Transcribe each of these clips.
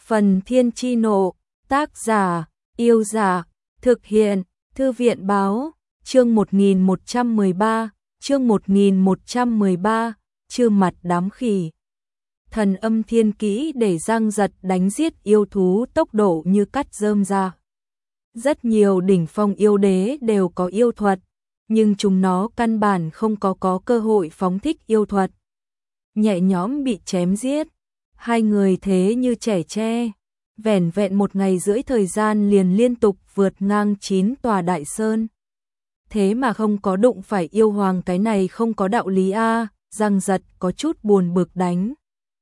Phần Thiên Chi Nộ, tác giả, Yêu Giả, thực hiện, Thư viện Báo, chương 1113, chương 1113, Trư Mặt Đám Khỉ. Thần âm thiên kỹ để Giang Giật đánh giết yêu thú tốc độ như cắt rơm ra. Rất nhiều đỉnh phong yêu đế đều có yêu thuật, nhưng chúng nó căn bản không có cơ hội phóng thích yêu thuật. Nhẹ nhõm bị chém giết, hai người thế như trẻ tre, vẻn vẹn 1 ngày rưỡi thời gian liền liên tục vượt ngang 9 tòa đại sơn. Thế mà không có đụng phải yêu hoàng, cái này không có đạo lý a. Giang Giật có chút buồn bực đánh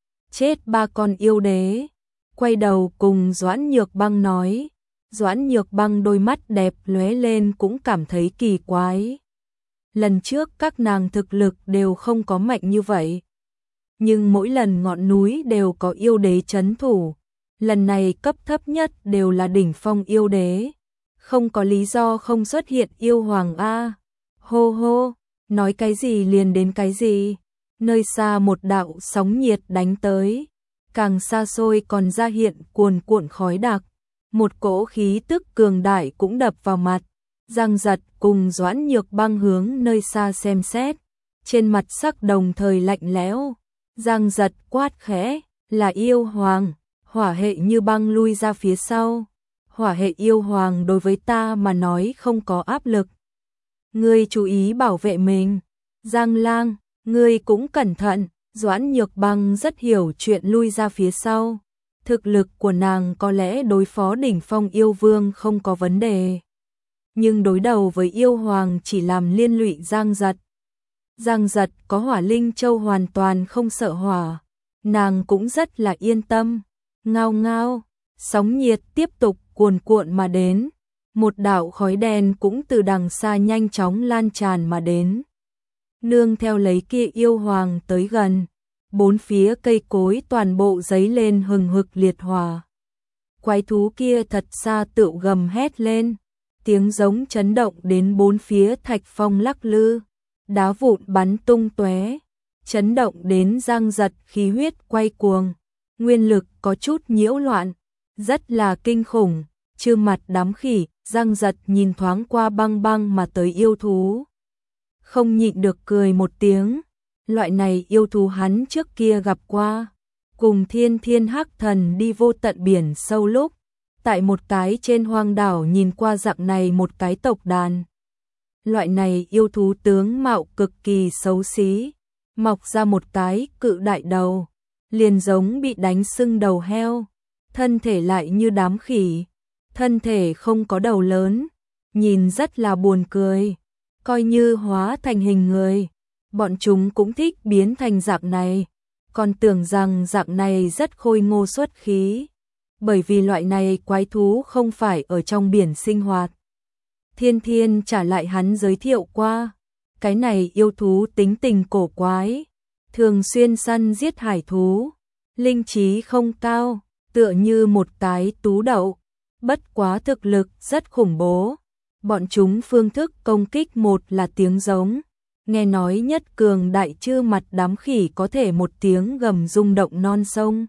chết 3 con yêu đế, quay đầu cùng Doãn Nhược Băng nói. Doãn Nhược Băng đôi mắt đẹp lóe lên cũng cảm thấy kỳ quái. Lần trước các nàng thực lực đều không có mạnh như vậy, nhưng mỗi lần ngọn núi đều có yêu đế trấn thủ, lần này cấp thấp nhất đều là đỉnh phong yêu đế, không có lý do không xuất hiện yêu hoàng a. Hô hô, nói cái gì liền đến cái gì. Nơi xa một đạo sóng nhiệt đánh tới, càng xa xôi còn ra hiện cuồn cuộn khói đặc, một cỗ khí tức cường đại cũng đập vào mặt. Giang Giật cùng Doãn Nhược Băng hướng nơi xa xem xét, trên mặt sắc đồng thời lạnh lẽo. Giang Giật quát khẽ, là yêu hoàng. Hỏa hệ như băng lui ra phía sau. Hỏa hệ yêu hoàng đối với ta mà nói không có áp lực. Ngươi chú ý bảo vệ mình. Giang Lang, ngươi cũng cẩn thận. Doãn Nhược Băng rất hiểu chuyện lui ra phía sau. Thực lực của nàng có lẽ đối phó đỉnh phong yêu vương không có vấn đề, nhưng đối đầu với yêu hoàng chỉ làm liên lụy Giang Giật. Giang Giật có Hỏa Linh Châu hoàn toàn không sợ hỏa, nàng cũng rất là yên tâm. Ngao ngao, sóng nhiệt tiếp tục cuồn cuộn mà đến, một đạo khói đen cũng từ đằng xa nhanh chóng lan tràn mà đến. Nương theo lấy kia yêu hoàng tới gần, bốn phía cây cối toàn bộ giấy lên hừng hực liệt hỏa. Quái thú kia thật xa tựu gầm hét lên, tiếng giống chấn động đến bốn phía thạch phong lắc lư, đá vụn bắn tung tóe, chấn động đến Giang Giật khí huyết quay cuồng, nguyên lực có chút nhiễu loạn, rất là kinh khủng. Trư Mặt Đám Khỉ. Giang Giật nhìn thoáng qua băng băng mà tới yêu thú, không nhịn được cười một tiếng. Loại này yêu thú hắn trước kia gặp qua, cùng Thiên Thiên Hắc Thần đi vô tận biển sâu lúc, tại một cái trên hoang đảo nhìn qua dạng này một cái tộc đàn. Loại này yêu thú tướng mạo cực kỳ xấu xí, mọc ra một cái cự đại đầu, liền giống bị đánh sưng đầu heo, thân thể lại như đám khỉ, thân thể không có đầu lớn, nhìn rất là buồn cười. Coi như hóa thành hình người, bọn chúng cũng thích biến thành dạng này, còn tưởng rằng dạng này rất khôi ngô xuất khí, bởi vì loại này quái thú không phải ở trong biển sinh hoạt. Thiên Thiên trả lại hắn giới thiệu qua, cái này yêu thú tính tình cổ quái, thường xuyên săn giết hải thú, linh trí không cao, tựa như một cái tú đậu, bất quá thực lực rất khủng bố. Bọn chúng phương thức công kích một là tiếng giống, nghe nói nhất cường đại Trư Mặt Đám Khỉ có thể một tiếng gầm rung động non sông.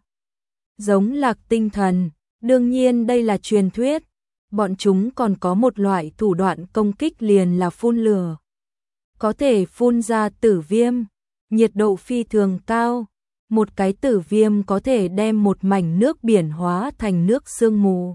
Giống Lạc Tinh Thần, đương nhiên đây là truyền thuyết, bọn chúng còn có một loại thủ đoạn công kích liền là phun lửa. Có thể phun ra tử viêm, nhiệt độ phi thường cao, một cái tử viêm có thể đem một mảnh nước biển hóa thành nước sương mù.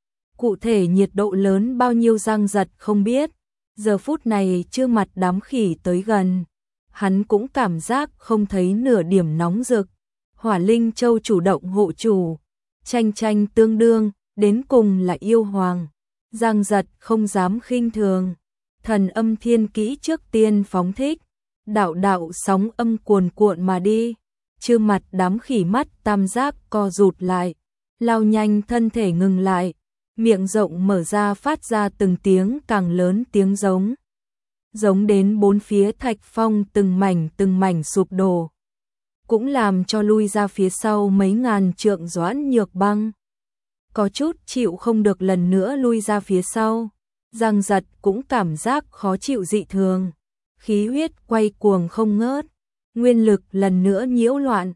Cụ thể nhiệt độ lớn bao nhiêu Giang Giật không biết, giờ phút này Trư Mặt Đám Khỉ tới gần, hắn cũng cảm giác không thấy nửa điểm nóng rực. Hỏa Linh Châu chủ động hộ chủ, tranh tranh tương đương, đến cùng là yêu hoàng. Giang Giật không dám khinh thường, thần âm thiên kỹ trước tiên phóng thích, đạo đạo sóng âm cuồn cuộn mà đi. Trư Mặt Đám Khỉ mắt tam giác co rụt lại, lao nhanh thân thể ngừng lại, miệng rộng mở ra phát ra từng tiếng càng lớn tiếng giống. Giống đến bốn phía thạch phong từng mảnh sụp đổ, cũng làm cho lui ra phía sau mấy ngàn trượng Doãn Nhược Băng có chút chịu không được, lần nữa lui ra phía sau. Giang Giật cũng cảm giác khó chịu dị thường, khí huyết quay cuồng không ngớt, nguyên lực lần nữa nhiễu loạn,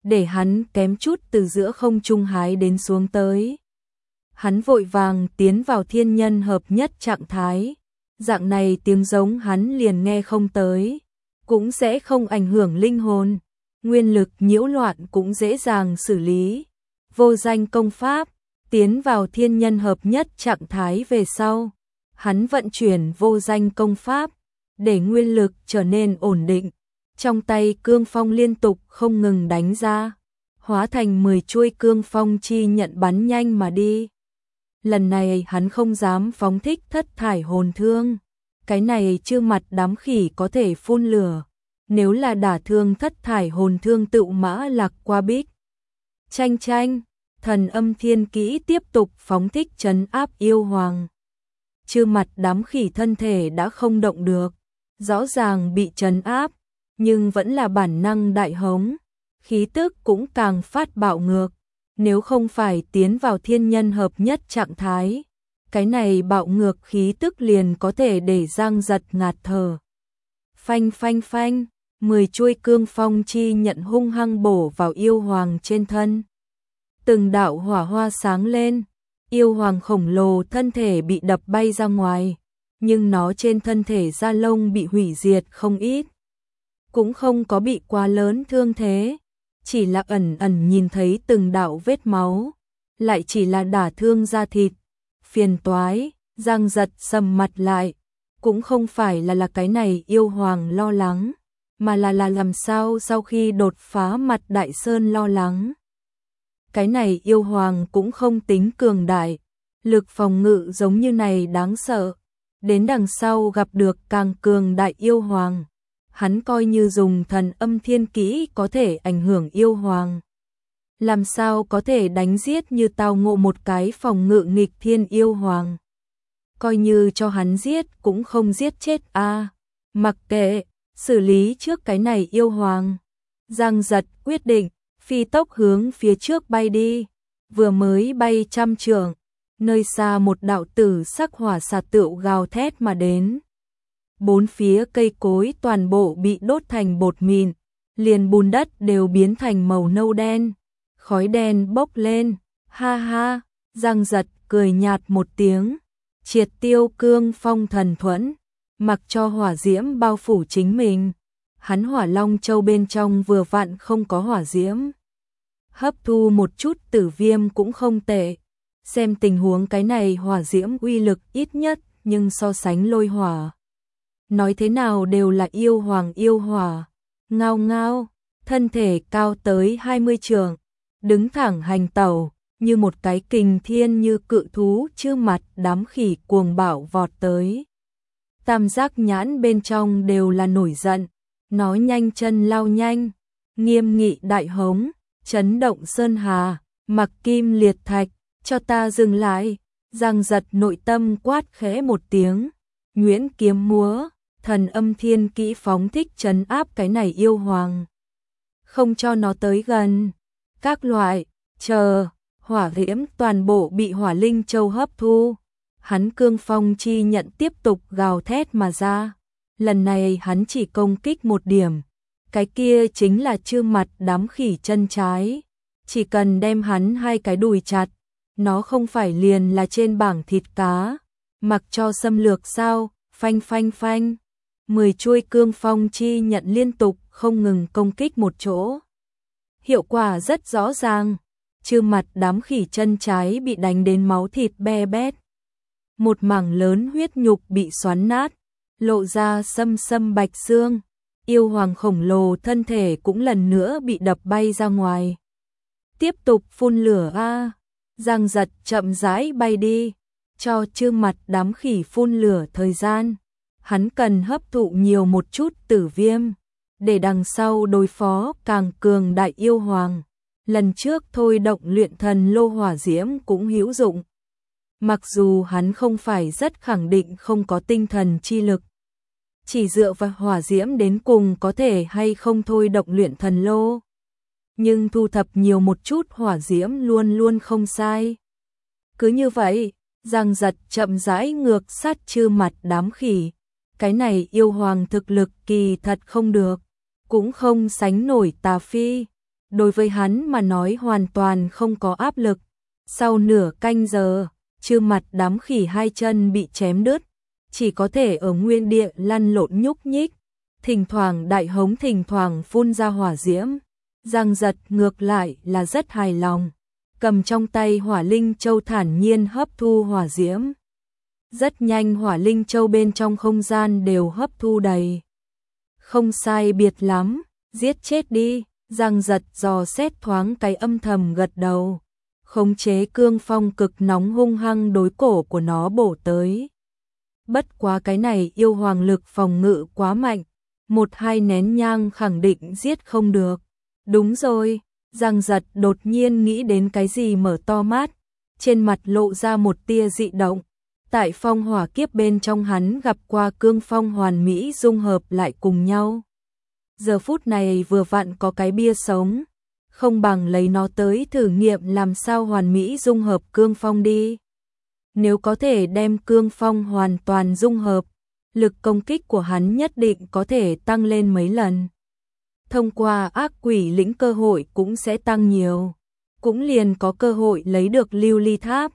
để hắn kém chút từ giữa không trung hái đến xuống tới. Hắn vội vàng tiến vào thiên nhân hợp nhất trạng thái, dạng này tiếng giống hắn liền nghe không tới, cũng sẽ không ảnh hưởng linh hồn, nguyên lực nhiễu loạn cũng dễ dàng xử lý. Vô danh công pháp, tiến vào thiên nhân hợp nhất trạng thái về sau, hắn vận chuyển vô danh công pháp, để nguyên lực trở nên ổn định, trong tay cương phong liên tục không ngừng đánh ra, hóa thành 10 chuôi cương phong chi nhận bắn nhanh mà đi. Lần này hắn không dám phóng thích thất thải hồn thương, cái này chưa mặt đám khỉ có thể phun lửa, nếu là đả thương thất thải hồn thương tự mã lạc qua bích. Chanh chanh, thần âm thiên kỹ tiếp tục phóng thích trấn áp yêu hoàng. Chưa mặt đám khỉ thân thể đã không động được, rõ ràng bị trấn áp, nhưng vẫn là bản năng đại hống, khí tức cũng càng phát bạo ngược. Nếu không phải tiến vào thiên nhân hợp nhất trạng thái, cái này bạo ngược khí tức liền có thể để Giang Giật ngạt thở. Phanh phanh phanh, 10 chuôi cương phong chi nhận hung hăng bổ vào yêu hoàng trên thân. Từng đạo hỏa hoa sáng lên, yêu hoàng khổng lồ thân thể bị đập bay ra ngoài, nhưng nó trên thân thể da lông bị hủy diệt không ít, cũng không có bị quá lớn thương thế, chỉ là ẩn ẩn nhìn thấy từng đạo vết máu, lại chỉ là đả thương da thịt. Phiền toái, Giang Giật sầm mặt lại, cũng không phải là cái này yêu hoàng lo lắng, mà là làm sao sau khi đột phá mặt đại sơn lo lắng. Cái này yêu hoàng cũng không tính cường đại, lực phòng ngự giống như này đáng sợ, đến đằng sau gặp được càng cường đại yêu hoàng, hắn coi như dùng thần âm thiên kỹ có thể ảnh hưởng yêu hoàng. Làm sao có thể đánh giết như tao ngộ một cái phòng ngự nghịch thiên yêu hoàng. Coi như cho hắn giết cũng không giết chết a. Mặc kệ, xử lý trước cái này yêu hoàng. Giang Giật quyết định, phi tốc hướng phía trước bay đi. Vừa mới bay 100 trượng, nơi xa một đạo tử sắc hỏa xà tựu gào thét mà đến. Bốn phía cây cối toàn bộ bị đốt thành bột mịn, liền bùn đất đều biến thành màu nâu đen. Khói đen bốc lên, ha ha, Giang Giật cười nhạt một tiếng, triệt tiêu cương phong thần thuẫn, mặc cho hỏa diễm bao phủ chính mình. Hắn hỏa long châu bên trong vừa vặn không có hỏa diễm. Hấp thu một chút tử viêm cũng không tệ. Xem tình huống cái này hỏa diễm uy lực ít nhất, nhưng so sánh lôi hỏa, nói thế nào đều là yêu hoàng yêu hỏa. Ngao ngao, thân thể cao tới 20 trượng, đứng thẳng hành tẩu, như một cái kình thiên như cự thú trước mặt đám khỉ cuồng bạo vọt tới. Tam giác nhãn bên trong đều là nổi giận, nó nhanh chân lao nhanh, nghiêm nghị đại hống, chấn động sơn hà, mặc kim liệt thạch, cho ta dừng lại. Giang Giật nội tâm quát khẽ một tiếng, nhuyễn kiếm múa, thần âm thiên kỹ phóng thích trấn áp cái này yêu hoàng, không cho nó tới gần. Các loại, chờ, hỏa diễm toàn bộ bị hỏa linh châu hấp thu. Hắn cương phong chi nhận tiếp tục gào thét mà ra. Lần này hắn chỉ công kích một điểm. Cái kia chính là trương mặt đám khỉ chân trái. Chỉ cần đem hắn hai cái đùi chặt, nó không phải liền là trên bảng thịt cá. Mặc cho xâm lược sao, phanh phanh phanh. 10 chuôi cương phong chi nhận liên tục không ngừng công kích một chỗ. Hiệu quả rất rõ ràng, trương mặt đám khỉ chân trái bị đánh đến máu thịt be bét. Một mảng lớn huyết nhục bị xoắn nát, lộ ra xâm xâm bạch xương. Yêu hoàng khổng lồ thân thể cũng lần nữa bị đập bay ra ngoài. Tiếp tục phun lửa a. Giang Giật chậm rãi bay đi, cho trương mặt đám khỉ phun lửa thời gian. Hắn cần hấp thụ nhiều một chút tử viêm, để đằng sau đối phó càng cường đại yêu hoàng. Lần trước thôi động luyện thần lô hỏa diễm cũng hữu dụng. Mặc dù hắn không phải rất khẳng định không có tinh thần chi lực, chỉ dựa vào hỏa diễm đến cùng có thể hay không thôi động luyện thần lô, nhưng thu thập nhiều một chút hỏa diễm luôn luôn không sai. Cứ như vậy, Giang Giật chậm rãi ngược sát trư mặt đám khỉ. Cái này yêu hoàng thực lực kỳ thật không được, cũng không sánh nổi Tà Phi. đối với hắn mà nói hoàn toàn không có áp lực. Sau nửa canh giờ, Trư Mặt đám khỉ hai chân bị chém đứt, chỉ có thể ở nguyên địa lăn lộn nhúc nhích, thỉnh thoảng đại hống, thỉnh thoảng phun ra hỏa diễm. Giang Giật ngược lại là rất hài lòng, cầm trong tay Hỏa Linh Châu thản nhiên hấp thu hỏa diễm. Rất nhanh Hỏa Linh Châu bên trong không gian đều hấp thu đầy. Không sai biệt lắm, giết chết đi. Giang Giật dò xét thoáng cái âm thầm gật đầu, khống chế cương phong cực nóng hung hăng đối cổ của nó bổ tới. Bất quá cái này yêu hoàng lực phòng ngự quá mạnh, 1-2 nén nhang khẳng định giết không được. Đúng rồi, Giang Giật đột nhiên nghĩ đến cái gì, mở to mắt, trên mặt lộ ra một tia dị động. Tại phong hỏa kiếp bên trong hắn gặp qua cương phong hoàn mỹ dung hợp lại cùng nhau. Giờ phút này vừa vặn có cái bia sống, không bằng lấy nó tới thử nghiệm làm sao hoàn mỹ dung hợp cương phong đi. Nếu có thể đem cương phong hoàn toàn dung hợp, lực công kích của hắn nhất định có thể tăng lên mấy lần. Thông qua ác quỷ lĩnh cơ hội cũng sẽ tăng nhiều, cũng liền có cơ hội lấy được lưu ly tháp.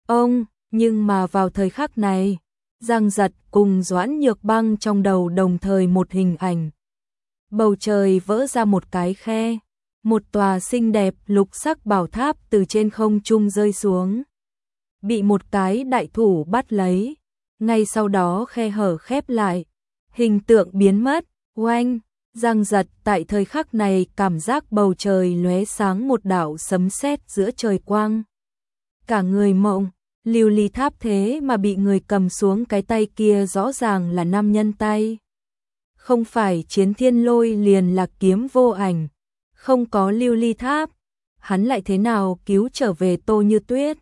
Nhưng mà vào thời khắc này, Giang Giật cùng Doãn Nhược Băng trong đầu đồng thời một hình ảnh. Bầu trời vỡ ra một cái khe, một tòa xinh đẹp lục sắc bảo tháp từ trên không trung rơi xuống, bị một cái đại thủ bắt lấy, ngay sau đó khe hở khép lại, hình tượng biến mất. Oanh! Giang Giật tại thời khắc này cảm giác bầu trời lóe sáng một đạo sấm sét giữa trời quang. Cả người mộng, lưu ly tháp thế mà bị người cầm xuống, cái tay kia rõ ràng là nam nhân tay. Không phải Chiến Thiên Lôi liền là kiếm vô ảnh, không có lưu ly tháp, hắn lại thế nào cứu trở về Tô Như Tuyết.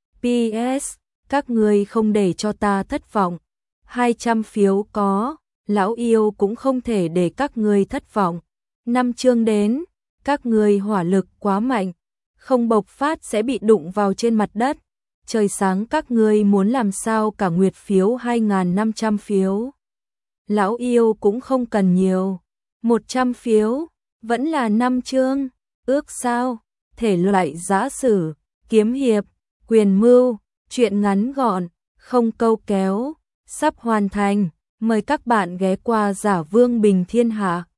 PS, các người không để cho ta thất vọng, 200 phiếu có, lão yêu cũng không thể để các người thất vọng. 5 chương đến, các người hỏa lực quá mạnh, không bộc phát sẽ bị đụng vào trên mặt đất. Trời sáng các ngươi muốn làm sao cả nguyệt phiếu 2.500 phiếu. Lão yêu cũng không cần nhiều, 100 phiếu, vẫn là 5 chương, ước sao, thể loại giã sử, kiếm hiệp, quyền mưu, truyện ngắn gọn, không câu kéo, sắp hoàn thành, mời các bạn ghé qua Giả Vương Bình Thiên Hạ.